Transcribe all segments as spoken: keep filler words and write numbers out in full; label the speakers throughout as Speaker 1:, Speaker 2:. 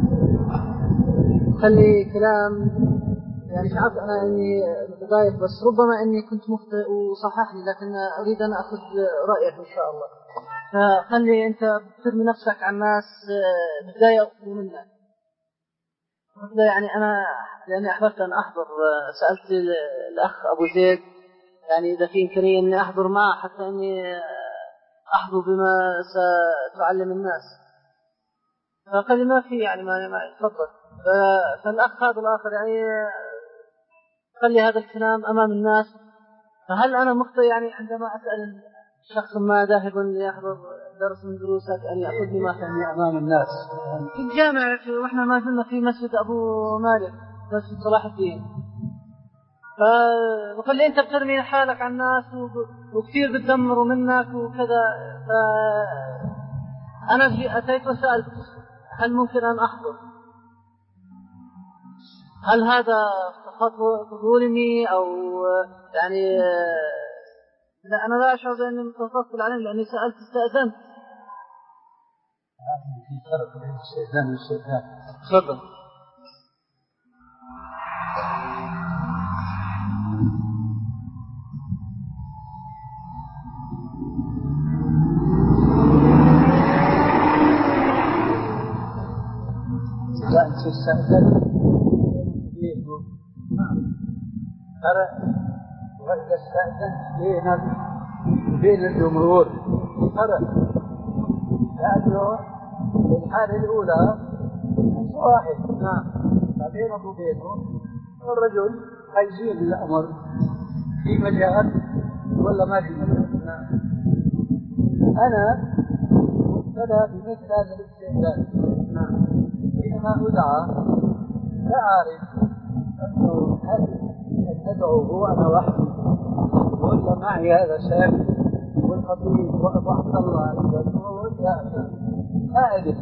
Speaker 1: خلي كلام يعني شعرت أنا أني متضايق، بس ربما أني كنت مخطئ وصحح لي، لكن أريد أن أخذ رأيك إن شاء الله. فخلي أنت ترمي نفسك على الناس تضايقوا منك. يعني أنا لأني أحببت أن أحضر، سألت الأخ أبو زيد يعني إذا في إمكانية أني أحضر معه حتى أني أحضر بما ستعلم الناس، فقال ما في يعني ما ما يتفضل. فالأخ هذا الآخر يعني قال لي هذا الكلام أمام الناس، فهل أنا مخطئ يعني عندما أسأل شخص ما ذاهب ليحضر درس من دروسك أن يأخذني ما فهمني أمام الناس في الجامع؟ وإحنا ما زلنا في مسجد أبو مالك، مسجد صلاح الدين. فقال لي أنت بترمي حالك على الناس وكثير بتدمروا منك وكذا. فأنا أتيت وسألت هل ممكن أن أحضر؟ هل هذا فضولني أو يعني لا؟ أنا لا أشعر بأني متفضل عليه لأني سألت استأذنت.
Speaker 2: في فرق بين الاستئذان والاستئذان.
Speaker 1: تفضل.
Speaker 2: لا أنت استأذنت ترى وقت استأذنت بينك وبين الجمهور ترى، لأنه في الحالة الأولى واحد نعم ما بينك وبينه الرجل هيزيد الأمر في مجال ولا ما في مجال. نعم. أنا مبتلى بمثل هذا الاستئذان. نعم. حينما أدعى لا أعرف أنه هل أدعوه أنا وحدي ولا معي هذا شاب والخطيب وأبو عبد الله لا لا أدري.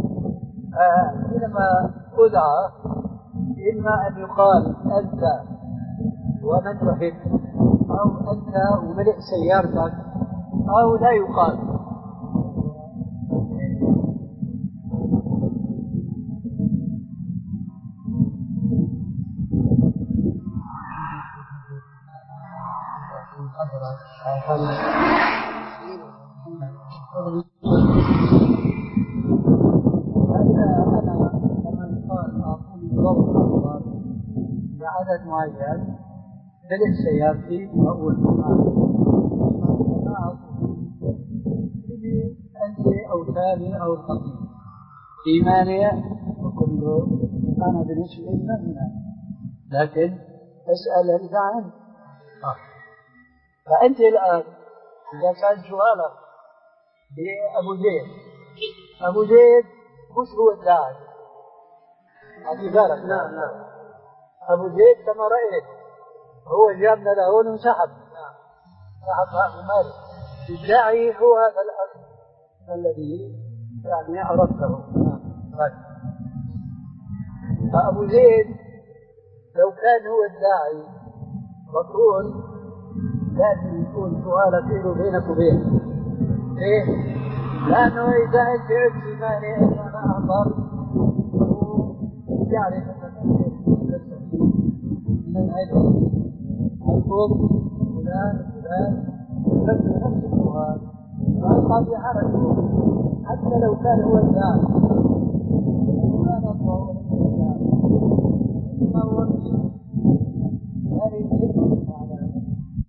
Speaker 2: حينما أدعى إما أن يقال أنت ومن تحب أو أنت وملئ سيارتك أو لا يقال. عدد معين بلغ سيارتي وأقول أنت أو ثاني أو الخطيب في مانع وكله أنا بالنسبة لي، لكن أسأل أنت عنه. فأنت الآن إذا كان سؤالك لأبو زيد، أبو زيد مش هو الداعي هذه بالك.
Speaker 1: نعم نعم.
Speaker 2: أبو زيد كما رأيت هو جابنا له وانسحب. سحب أبو مالك. الداعي هو هذا الأخ الذي يعني عرفته. فأبو زيد لو كان هو الداعي مفروض لازم يكون سؤالك له بينك وبينه. ليه؟ لأنه إذا أنت عدت مانع أنا أعطر ويعرف أنك من العلم أقول فلان فلان يبدو نفس السؤال فالقاضي يعرفه حتى لو كان هو الداعي ما نطلع ولا الداعي ما هو فيه هذه